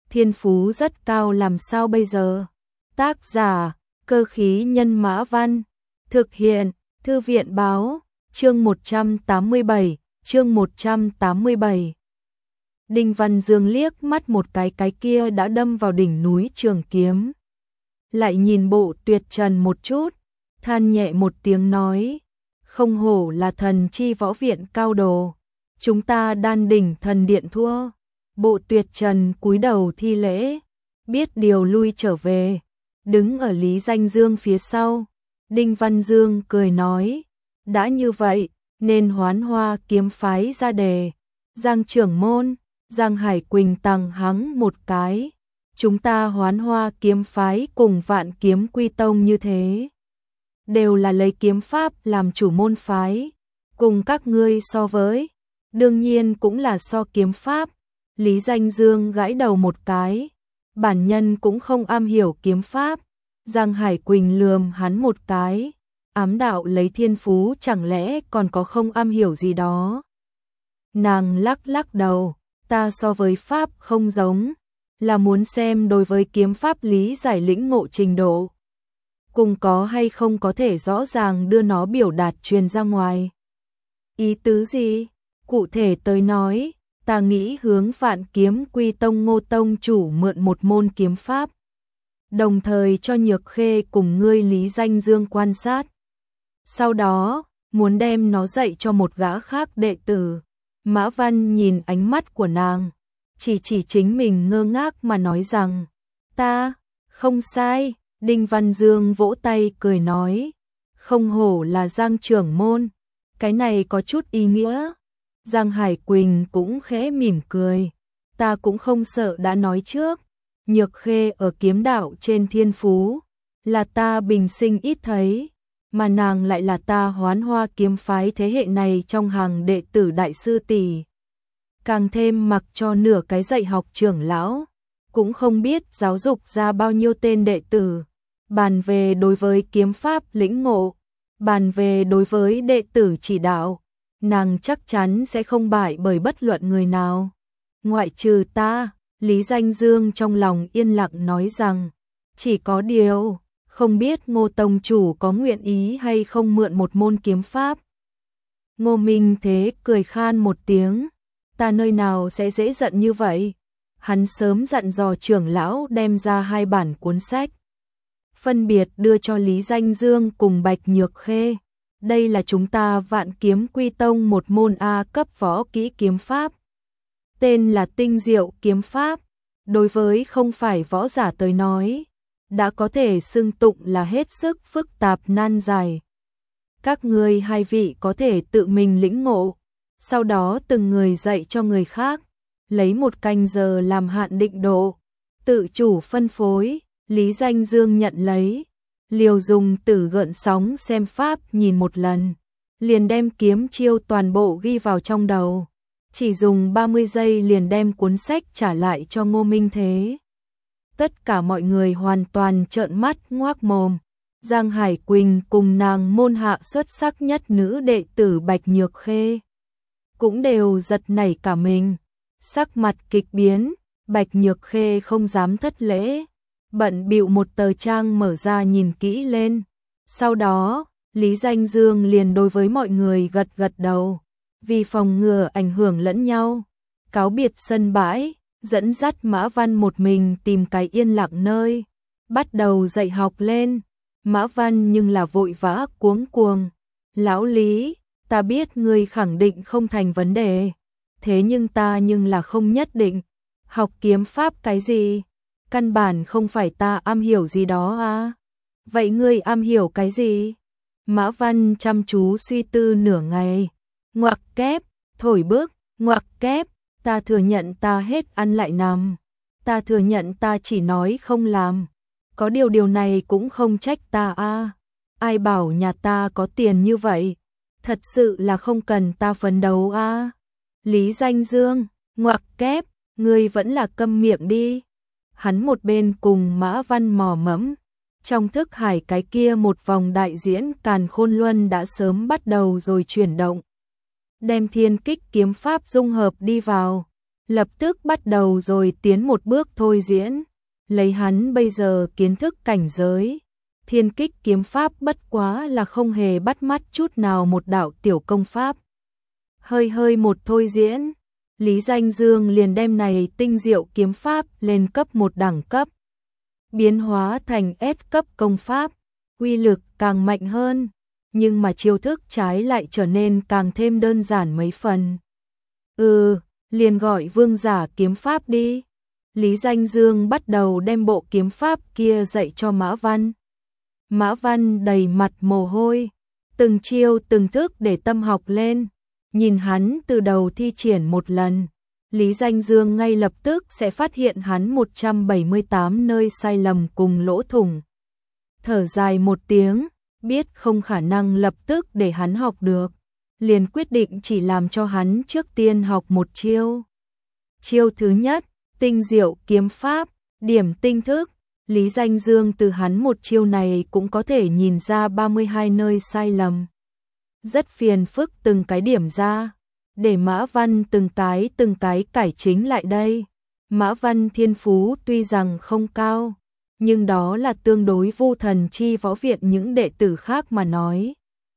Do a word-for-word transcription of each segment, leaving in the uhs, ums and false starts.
thiên phú rất cao làm sao bây giờ? Tác giả, Cơ khí nhân Mã Văn. Thực hiện, Thư viện Báo. Chương một trăm tám mươi bảy, chương một trăm tám mươi bảy. Đinh Văn Dương liếc mắt một cái cái kia đã đâm vào đỉnh núi trường kiếm. Lại nhìn Bộ Tuyệt Trần một chút, than nhẹ một tiếng nói, không hổ là thần chi võ viện cao đồ, chúng ta đan đỉnh thần điện thua. Bộ Tuyệt Trần cúi đầu thi lễ, biết điều lui trở về, đứng ở Lý Danh Dương phía sau. Đinh Văn Dương cười nói, đã như vậy, nên Hoán Hoa kiếm phái ra đề. Giang trưởng môn, Giang Hải Quỳnh tằng hắng một cái, chúng ta Hoán Hoa kiếm phái cùng Vạn Kiếm Quy Tông như thế, đều là lấy kiếm pháp làm chủ môn phái, cùng các ngươi so với, đương nhiên cũng là so kiếm pháp. Lý Danh Dương gãi đầu một cái, bản nhân cũng không am hiểu kiếm pháp. Giang Hải Quỳnh lườm hắn một cái, ám đạo lấy thiên phú chẳng lẽ còn có không am hiểu gì đó. Nàng lắc lắc đầu, ta so với pháp không giống, là muốn xem đối với kiếm pháp lý giải lĩnh ngộ trình độ, cùng có hay không có thể rõ ràng đưa nó biểu đạt truyền ra ngoài. Ý tứ gì? Cụ thể tới nói, ta nghĩ hướng Vạn Kiếm Quy Tông Ngô tông chủ mượn một môn kiếm pháp, đồng thời cho Nhược Khê cùng ngươi Lý Danh Dương quan sát. Sau đó, muốn đem nó dạy cho một gã khác đệ tử. Mã Văn nhìn ánh mắt của nàng, chỉ chỉ chính mình ngơ ngác mà nói rằng, ta, không sai. Đinh Văn Dương vỗ tay cười nói, không hổ là Giang trưởng môn, cái này có chút ý nghĩa. Giang Hải Quỳnh cũng khẽ mỉm cười, ta cũng không sợ đã nói trước, Nhược Khê ở kiếm đạo trên thiên phú, là ta bình sinh ít thấy, mà nàng lại là ta Hoán Hoa kiếm phái thế hệ này trong hàng đệ tử đại sư tỷ. Càng thêm mặc cho nửa cái dạy học trưởng lão, cũng không biết giáo dục ra bao nhiêu tên đệ tử. Bàn về đối với kiếm pháp lĩnh ngộ, bàn về đối với đệ tử chỉ đạo, nàng chắc chắn sẽ không bại bởi bất luận người nào. Ngoại trừ ta, Lý Danh Dương trong lòng yên lặng nói rằng, chỉ có điều, không biết Ngô tông chủ có nguyện ý hay không mượn một môn kiếm pháp. Ngô Minh Thế cười khan một tiếng, ta nơi nào sẽ dễ giận như vậy. Hắn sớm dặn dò trưởng lão đem ra hai bản cuốn sách, phân biệt đưa cho Lý Danh Dương cùng Bạch Nhược Khê. Đây là chúng ta Vạn Kiếm Quy Tông một môn A cấp võ kỹ kiếm pháp, tên là Tinh Diệu kiếm pháp. Đối với không phải võ giả tới nói, đã có thể xưng tụng là hết sức phức tạp nan giải. Các ngươi hai vị có thể tự mình lĩnh ngộ, sau đó từng người dạy cho người khác, lấy một canh giờ làm hạn định độ, tự chủ phân phối. Lý Danh Dương nhận lấy, liều dùng tử gợn sóng xem pháp nhìn một lần, liền đem kiếm chiêu toàn bộ ghi vào trong đầu, chỉ dùng ba mươi giây liền đem cuốn sách trả lại cho Ngô Minh Thế. Tất cả mọi người hoàn toàn trợn mắt ngoác mồm. Giang Hải Quỳnh cùng nàng môn hạ xuất sắc nhất nữ đệ tử Bạch Nhược Khê cũng đều giật nảy cả mình, sắc mặt kịch biến. Bạch Nhược Khê không dám thất lễ, bận bịu một tờ trang mở ra nhìn kỹ lên. Sau đó, Lý Danh Dương liền đối với mọi người gật gật đầu, vì phòng ngừa ảnh hưởng lẫn nhau, cáo biệt sân bãi, dẫn dắt Mã Văn một mình tìm cái yên lặng nơi, bắt đầu dạy học lên. Mã Văn nhưng là vội vã cuống cuồng, lão Lý, ta biết ngươi khẳng định không thành vấn đề, thế nhưng ta nhưng là không nhất định. Học kiếm pháp cái gì? Căn bản không phải ta am hiểu gì đó à? Vậy ngươi am hiểu cái gì? Mã Văn chăm chú suy tư nửa ngày, ngoặc kép, thổi bước, ngoặc kép, ta thừa nhận ta hết ăn lại nằm, ta thừa nhận ta chỉ nói không làm, có điều điều này cũng không trách ta à? Ai bảo nhà ta có tiền như vậy, thật sự là không cần ta phấn đấu à? Lý Danh Dương, ngoặc kép, ngươi vẫn là câm miệng đi. Hắn một bên cùng Mã Văn mò mẫm, trong thức hải cái kia một vòng đại diễn Càn Khôn Luân đã sớm bắt đầu rồi chuyển động, đem thiên kích kiếm pháp dung hợp đi vào, lập tức bắt đầu rồi tiến một bước thôi diễn. Lấy hắn bây giờ kiến thức cảnh giới, thiên kích kiếm pháp bất quá là không hề bắt mắt chút nào một đạo tiểu công pháp. Hơi hơi một thôi diễn, Lý Danh Dương liền đem này tinh diệu kiếm pháp lên cấp một đẳng cấp. Biến hóa thành S cấp công pháp, uy lực càng mạnh hơn, nhưng mà chiêu thức trái lại trở nên càng thêm đơn giản mấy phần. Ừ, liền gọi vương giả kiếm pháp đi. Lý Danh Dương bắt đầu đem bộ kiếm pháp kia dạy cho Mã Văn. Mã Văn đầy mặt mồ hôi, từng chiêu từng thức để tâm học lên, nhìn hắn từ đầu thi triển một lần. Lý Danh Dương ngay lập tức sẽ phát hiện hắn một trăm bảy mươi tám nơi sai lầm cùng lỗ thủng. Thở dài một tiếng, biết không khả năng lập tức để hắn học được, liền quyết định chỉ làm cho hắn trước tiên học một chiêu. Chiêu thứ nhất, tinh diệu kiếm pháp, điểm tinh thức. Lý Danh Dương từ hắn một chiêu này cũng có thể nhìn ra ba mươi hai nơi sai lầm. Rất phiền phức từng cái điểm ra, để Mã Văn từng cái từng cái cải chính lại đây. Mã Văn thiên phú tuy rằng không cao, nhưng đó là tương đối Vu Thần Chi Võ Viện những đệ tử khác mà nói.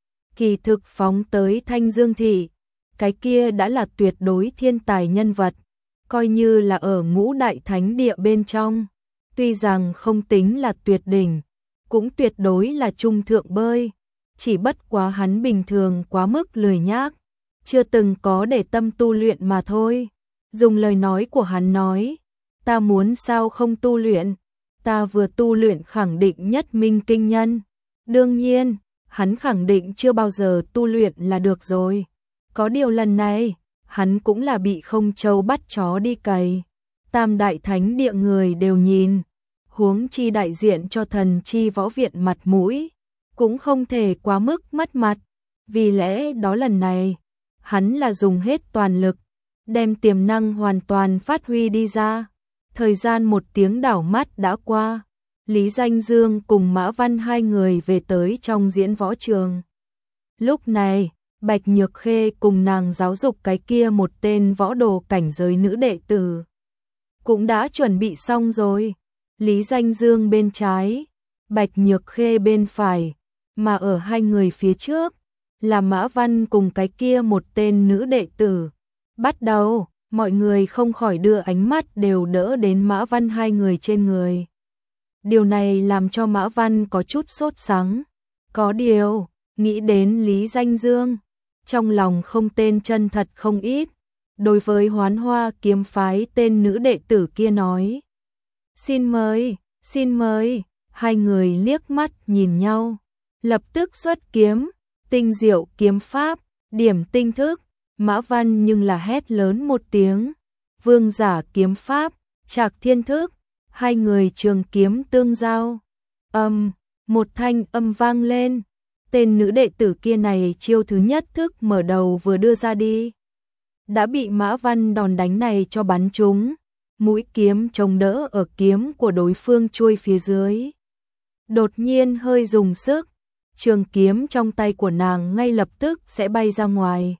Kỳ thực phóng tới Thanh Dương Thị, cái kia đã là tuyệt đối thiên tài nhân vật, coi như là ở ngũ đại thánh địa bên trong. Tuy rằng không tính là tuyệt đỉnh, cũng tuyệt đối là trung thượng bơi, chỉ bất quá hắn bình thường quá mức lười nhác, chưa từng có để tâm tu luyện mà thôi. Dùng lời nói của hắn nói, ta muốn sao không tu luyện, ta vừa tu luyện khẳng định nhất minh kinh nhân. Đương nhiên, hắn khẳng định chưa bao giờ tu luyện là được rồi. Có điều lần này, hắn cũng là bị không trâu bắt chó đi cày. Tam đại thánh địa người đều nhìn, huống chi đại diện cho Thần Chi Võ Viện mặt mũi, cũng không thể quá mức mất mặt. Vì lẽ đó lần này, hắn là dùng hết toàn lực, đem tiềm năng hoàn toàn phát huy đi ra. Thời gian một tiếng đảo mắt đã qua, Lý Danh Dương cùng Mã Văn hai người về tới trong diễn võ trường. Lúc này, Bạch Nhược Khê cùng nàng giáo dục cái kia một tên võ đồ cảnh giới nữ đệ tử cũng đã chuẩn bị xong rồi. Lý Danh Dương bên trái, Bạch Nhược Khê bên phải, mà ở hai người phía trước là Mã Văn cùng cái kia một tên nữ đệ tử. Bắt đầu, mọi người không khỏi đưa ánh mắt đều đỡ đến Mã Văn hai người trên người. Điều này làm cho Mã Văn có chút sốt sắng. Có điều, nghĩ đến Lý Danh Dương, trong lòng không tên chân thật không ít. Đối với Hoán Hoa kiếm phái tên nữ đệ tử kia nói, xin mời, xin mời. Hai người liếc mắt nhìn nhau, lập tức xuất kiếm, tinh diệu kiếm pháp, điểm tinh thức. Mã Văn nhưng là hét lớn một tiếng, vương giả kiếm pháp, Trạc Thiên Thức. Hai người trường kiếm tương giao, âm, một thanh âm vang lên. Tên nữ đệ tử kia này chiêu thứ nhất thức mở đầu vừa đưa ra đi, đã bị Mã Văn đòn đánh này cho bắn trúng, mũi kiếm chống đỡ ở kiếm của đối phương chui phía dưới. Đột nhiên hơi dùng sức, trường kiếm trong tay của nàng ngay lập tức sẽ bay ra ngoài.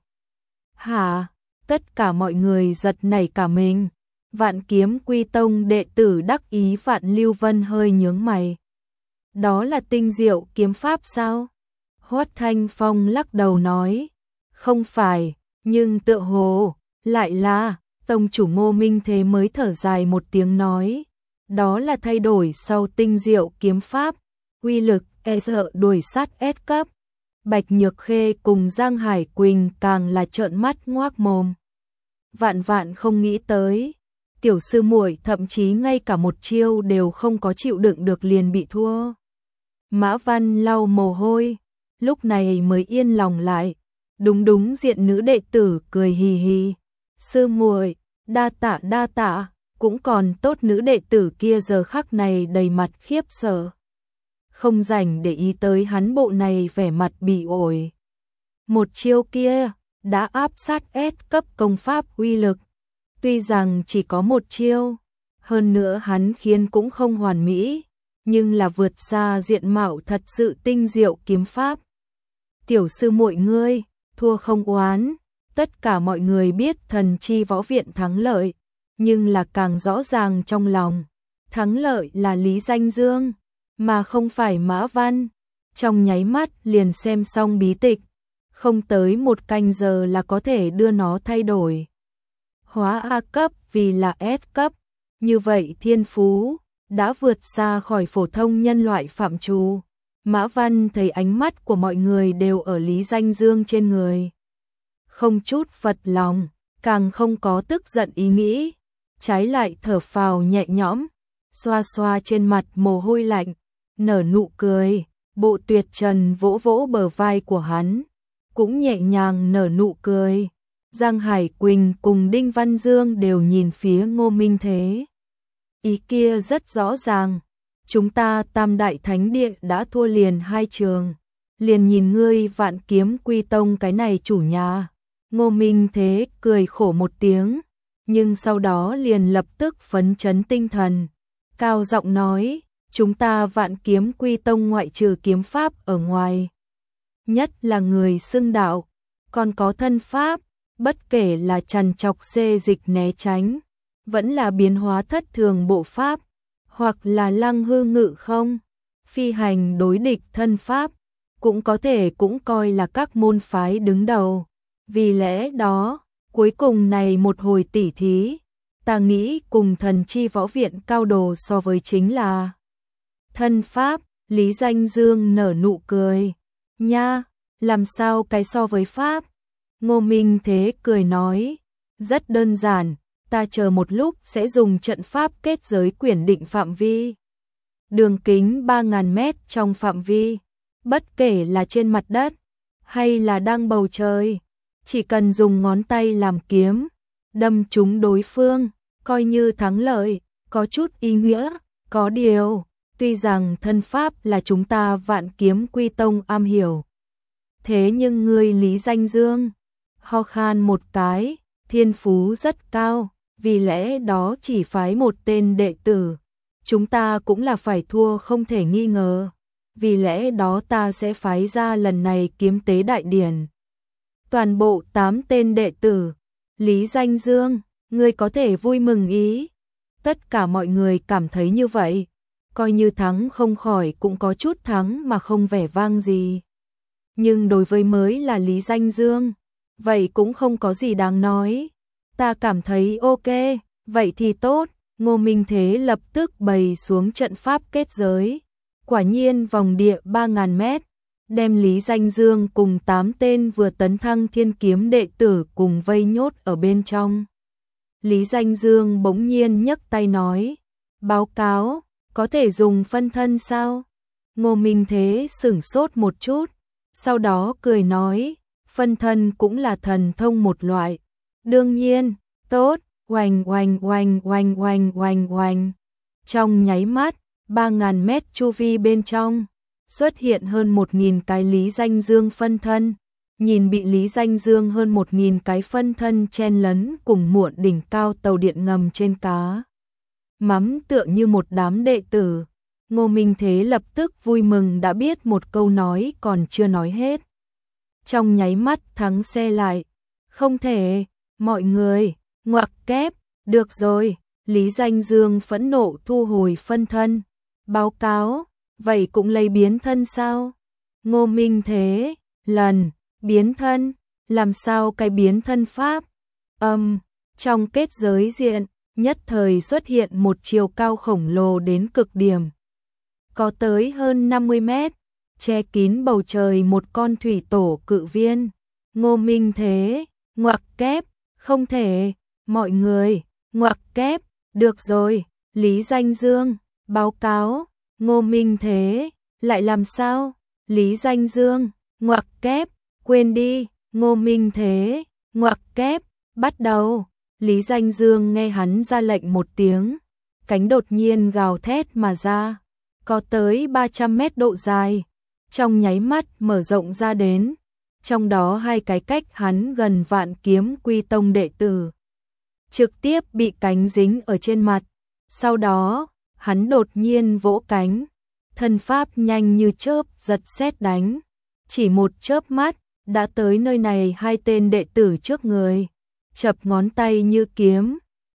Hả? Tất cả mọi người giật nảy cả mình. Vạn Kiếm Quy Tông đệ tử đắc ý Vạn Lưu Vân hơi nhướng mày. Đó là tinh diệu kiếm pháp sao? Hoát Thanh Phong lắc đầu nói, không phải, nhưng tựa hồ lại là. Tông chủ Ngô Minh Thế mới thở dài một tiếng nói, đó là thay đổi sau tinh diệu kiếm pháp, uy lực e sợ đuổi sát S cấp. Bạch Nhược Khê cùng Giang Hải Quỳnh càng là trợn mắt ngoác mồm. Vạn vạn không nghĩ tới, tiểu sư muội thậm chí ngay cả một chiêu đều không có chịu đựng được liền bị thua. Mã Văn lau mồ hôi, lúc này mới yên lòng lại. Đúng đúng diện nữ đệ tử cười hì hì, sư muội, đa tạ đa tạ. Cũng còn tốt nữ đệ tử kia giờ khắc này đầy mặt khiếp sợ, không rảnh để ý tới hắn bộ này vẻ mặt bị ổi. Một chiêu kia đã áp sát S cấp công pháp uy lực, tuy rằng chỉ có một chiêu, hơn nữa hắn khiến cũng không hoàn mỹ, nhưng là vượt xa diện mạo thật sự tinh diệu kiếm pháp. Tiểu sư muội ngươi, thua không oán, tất cả mọi người biết Thần Chi Võ Viện thắng lợi, nhưng là càng rõ ràng trong lòng. Thắng lợi là Lý Danh Dương, mà không phải Mã Văn. Trong nháy mắt liền xem xong bí tịch, không tới một canh giờ là có thể đưa nó thay đổi. Hóa A cấp vì là S cấp, như vậy thiên phú đã vượt xa khỏi phổ thông nhân loại phạm trù. Mã Văn thấy ánh mắt của mọi người đều ở Lý Danh Dương trên người. Không chút phật lòng, càng không có tức giận ý nghĩ, trái lại thở phào nhẹ nhõm, xoa xoa trên mặt mồ hôi lạnh, nở nụ cười. Bộ Tuyệt Trần vỗ vỗ bờ vai của hắn, cũng nhẹ nhàng nở nụ cười. Giang Hải Quỳnh cùng Đinh Văn Dương đều nhìn phía Ngô Minh Thế. Ý kia rất rõ ràng, chúng ta Tam Đại Thánh Địa đã thua liền hai trường, liền nhìn ngươi Vạn Kiếm Quy Tông cái này chủ nhà. Ngô Minh Thế cười khổ một tiếng, nhưng sau đó liền lập tức phấn chấn tinh thần, cao giọng nói, chúng ta Vạn Kiếm Quy Tông ngoại trừ kiếm pháp ở ngoài, nhất là người xưng đạo, còn có thân pháp, bất kể là trằn trọc xê dịch né tránh, vẫn là biến hóa thất thường bộ pháp, hoặc là lăng hư ngự không, phi hành đối địch thân pháp, cũng có thể cũng coi là các môn phái đứng đầu. Vì lẽ đó, cuối cùng này một hồi tỉ thí, ta nghĩ cùng Thần Chi Võ Viện cao đồ so với chính là thân pháp. Lý Danh Dương nở nụ cười, nha, làm sao cái so với pháp? Ngô Minh Thế cười nói, rất đơn giản, ta chờ một lúc sẽ dùng trận pháp kết giới quyển định phạm vi. Đường kính ba nghìn mét trong phạm vi, bất kể là trên mặt đất, hay là đang bầu trời, chỉ cần dùng ngón tay làm kiếm, đâm trúng đối phương, coi như thắng lợi, có chút ý nghĩa, có điều, tuy rằng thân pháp là chúng ta Vạn Kiếm Quy Tông am hiểu. Thế nhưng ngươi Lý Danh Dương, ho khan một cái, thiên phú rất cao, vì lẽ đó chỉ phái một tên đệ tử, chúng ta cũng là phải thua không thể nghi ngờ, vì lẽ đó ta sẽ phái ra lần này kiếm tế đại điển. Toàn bộ tám tên đệ tử, Lý Danh Dương, ngươi có thể vui mừng ý. Tất cả mọi người cảm thấy như vậy, coi như thắng không khỏi cũng có chút thắng mà không vẻ vang gì. Nhưng đối với mới là Lý Danh Dương, vậy cũng không có gì đáng nói. Ta cảm thấy ok, vậy thì tốt. Ngô Minh Thế lập tức bày xuống trận pháp kết giới. Quả nhiên vòng địa ba nghìn mét, đem Lý Danh Dương cùng tám tên vừa tấn thăng thiên kiếm đệ tử cùng vây nhốt ở bên trong. Lý Danh Dương bỗng nhiên nhấc tay nói, báo cáo, có thể dùng phân thân sao? Ngô Minh Thế sửng sốt một chút, sau đó cười nói, phân thân cũng là thần thông một loại. Đương nhiên, tốt, oanh oanh oanh oanh oanh oanh oanh. Trong nháy mắt, ba nghìn mét chu vi bên trong, xuất hiện hơn một nghìn cái Lý Danh Dương phân thân. Nhìn bị Lý Danh Dương hơn một nghìn cái phân thân chen lấn cùng muộn đỉnh cao tàu điện ngầm trên cá. Mắm tựa như một đám đệ tử. Ngô Minh Thế lập tức vui mừng đã biết một câu nói còn chưa nói hết. Trong nháy mắt thắng xe lại. Không thể, mọi người, ngoặc kép, được rồi. Lý Danh Dương phẫn nộ thu hồi phân thân. Báo cáo, vậy cũng lấy biến thân sao? Ngô Minh Thế, lần, biến thân, làm sao cái biến thân pháp? Âm, um, trong kết giới diện, nhất thời xuất hiện một chiều cao khổng lồ đến cực điểm. Có tới hơn năm mươi mét, che kín bầu trời một con thủy tổ cự viên. Ngô Minh Thế, ngoặc kép, không thể, mọi người, ngoặc kép, được rồi, Lý Danh Dương, báo cáo, Ngô Minh Thế, lại làm sao? Lý Danh Dương, ngoặc kép, quên đi, Ngô Minh Thế, ngoặc kép, bắt đầu. Lý Danh Dương nghe hắn ra lệnh một tiếng, cánh đột nhiên gào thét mà ra, có tới ba trăm mét độ dài, trong nháy mắt mở rộng ra đến, trong đó hai cái cách hắn gần Vạn Kiếm Quy Tông đệ tử, trực tiếp bị cánh dính ở trên mặt, sau đó, hắn đột nhiên vỗ cánh, thân pháp nhanh như chớp giật sét đánh, chỉ một chớp mắt, đã tới nơi này hai tên đệ tử trước người. Chập ngón tay như kiếm,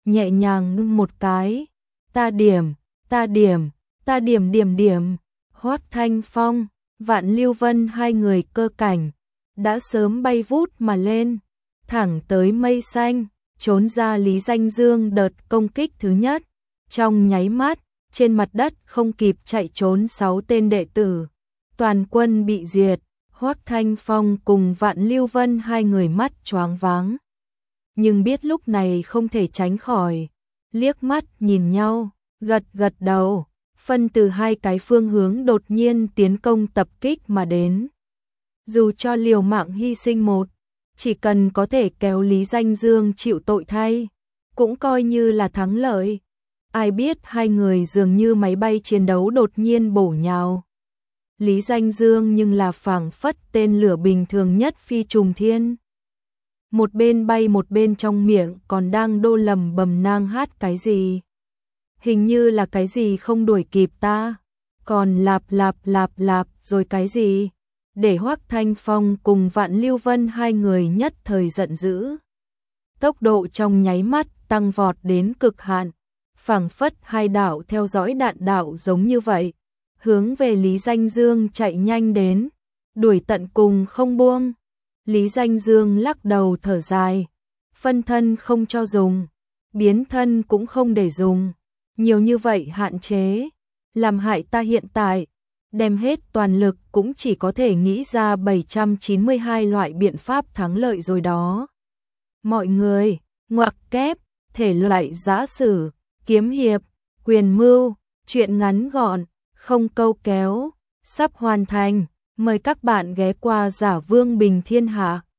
nhẹ nhàng một cái, ta điểm, ta điểm, ta điểm điểm điểm, Hoắc Thanh Phong, Vạn Lưu Vân hai người cơ cảnh, đã sớm bay vút mà lên, thẳng tới mây xanh, trốn ra Lý Danh Dương đợt công kích thứ nhất, trong nháy mắt, trên mặt đất không kịp chạy trốn sáu tên đệ tử, toàn quân bị diệt, Hoắc Thanh Phong cùng Vạn Lưu Vân hai người mắt choáng váng. Nhưng biết lúc này không thể tránh khỏi, liếc mắt nhìn nhau, gật gật đầu, phân từ hai cái phương hướng đột nhiên tiến công tập kích mà đến. Dù cho liều mạng hy sinh một, chỉ cần có thể kéo Lý Danh Dương chịu tội thay, cũng coi như là thắng lợi. Ai biết hai người dường như máy bay chiến đấu đột nhiên bổ nhào. Lý Danh Dương nhưng là phảng phất tên lửa bình thường nhất phi trùng thiên. Một bên bay một bên trong miệng còn đang đô lầm bầm nang hát cái gì. Hình như là cái gì không đuổi kịp ta. Còn lạp lạp lạp lạp rồi cái gì. Để Hoắc Thanh Phong cùng Vạn Lưu Vân hai người nhất thời giận dữ. Tốc độ trong nháy mắt tăng vọt đến cực hạn. Phảng phất hai đạo theo dõi đạn đạo giống như vậy. Hướng về Lý Danh Dương chạy nhanh đến. Đuổi tận cùng không buông. Lý Danh Dương lắc đầu thở dài. Phân thân không cho dùng. Biến thân cũng không để dùng. Nhiều như vậy hạn chế. Làm hại ta hiện tại. Đem hết toàn lực cũng chỉ có thể nghĩ ra bảy trăm chín mươi hai loại biện pháp thắng lợi rồi đó. Mọi người, ngoặc kép, thể loại giã sử, kiếm hiệp, quyền mưu, truyện ngắn gọn, không câu kéo, sắp hoàn thành. Mời các bạn ghé qua Giả Vương Bình Thiên Hạ.